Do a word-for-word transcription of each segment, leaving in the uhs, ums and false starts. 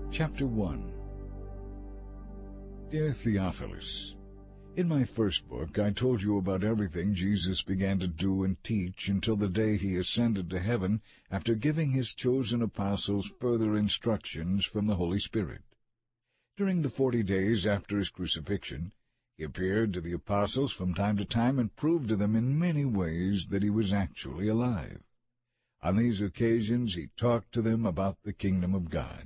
Chapter one. Dear Theophilus, in my first book I told you about everything Jesus began to do and teach until the day he ascended to heaven after giving his chosen apostles further instructions from the Holy Spirit. During the forty days after his crucifixion, he appeared to the apostles from time to time and proved to them in many ways that he was actually alive. On these occasions he talked to them about the kingdom of God.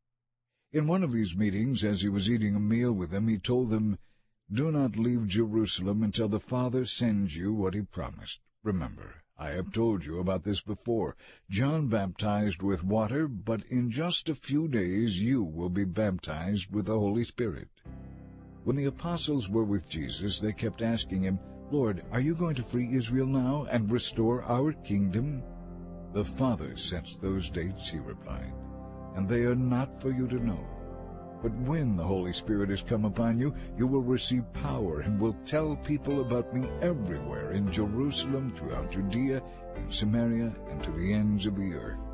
In one of these meetings, as he was eating a meal with them, he told them, "Do not leave Jerusalem until the Father sends you what he promised. Remember, I have told you about this before. John baptized with water, but in just a few days you will be baptized with the Holy Spirit." When the apostles were with Jesus, they kept asking him, "Lord, are you going to free Israel now and restore our kingdom?" "The Father sets those dates," he replied, "and they are not for you to know. But when the Holy Spirit has come upon you, you will receive power and will tell people about me everywhere, in Jerusalem, throughout Judea, in Samaria, and to the ends of the earth."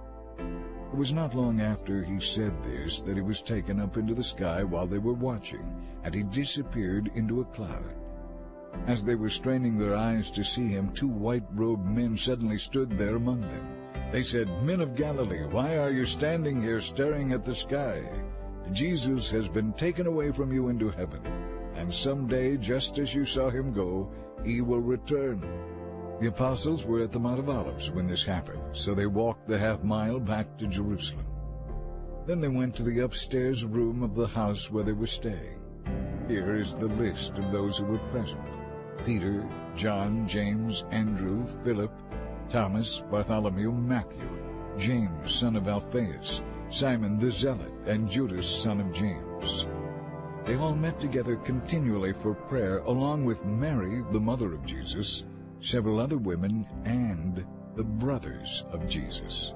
It was not long after he said this that he was taken up into the sky while they were watching, and he disappeared into a cloud. As they were straining their eyes to see him, two white-robed men suddenly stood there among them. They said, "Men of Galilee, why are you standing here staring at the sky? Jesus has been taken away from you into heaven, and someday, just as you saw him go, he will return." The apostles were at the Mount of Olives when this happened, so they walked the half-mile back to Jerusalem. Then they went to the upstairs room of the house where they were staying. Here is the list of those who were present: Peter, John, James, Andrew, Philip, Thomas, Bartholomew, Matthew, James, son of Alphaeus, Simon the Zealot, and Judas, son of James. They all met together continually for prayer, along with Mary, the mother of Jesus, several other women, and the brothers of Jesus.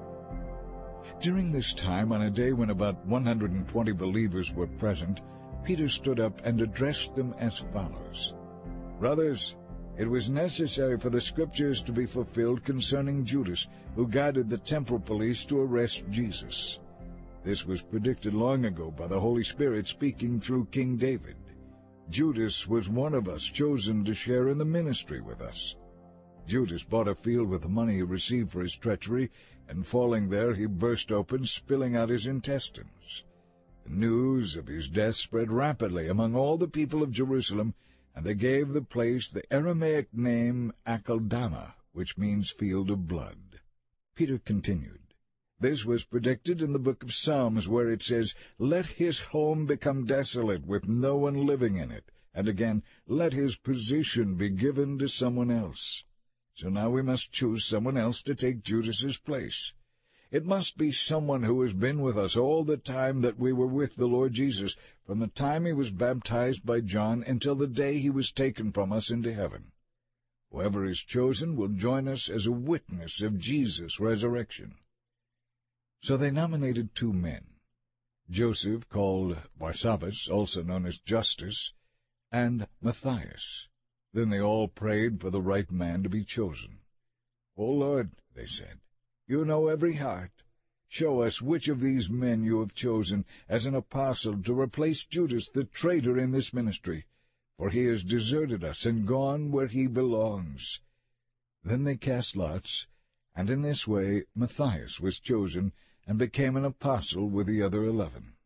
During this time, on a day when about one hundred twenty believers were present, Peter stood up and addressed them as follows: "Brothers, it was necessary for the Scriptures to be fulfilled concerning Judas, who guided the temple police to arrest Jesus. This was predicted long ago by the Holy Spirit speaking through King David. Judas was one of us chosen to share in the ministry with us. Judas bought a field with the money he received for his treachery, and falling there he burst open, spilling out his intestines. The news of his death spread rapidly among all the people of Jerusalem, and they gave the place the Aramaic name Akeldama, which means field of blood." Peter continued, "This was predicted in the book of Psalms, where it says, 'Let his home become desolate, with no one living in it,' and again, 'Let his position be given to someone else.' So now we must choose someone else to take Judas's place. It must be someone who has been with us all the time that we were with the Lord Jesus, from the time he was baptized by John until the day he was taken from us into heaven. Whoever is chosen will join us as a witness of Jesus' resurrection." So they nominated two men, Joseph, called Barsabbas, also known as Justus, and Matthias. Then they all prayed for the right man to be chosen. "O Lord," they said, "you know every heart. Show us which of these men you have chosen as an apostle to replace Judas, the traitor in this ministry, for he has deserted us and gone where he belongs." Then they cast lots, and in this way Matthias was chosen and became an apostle with the other eleven.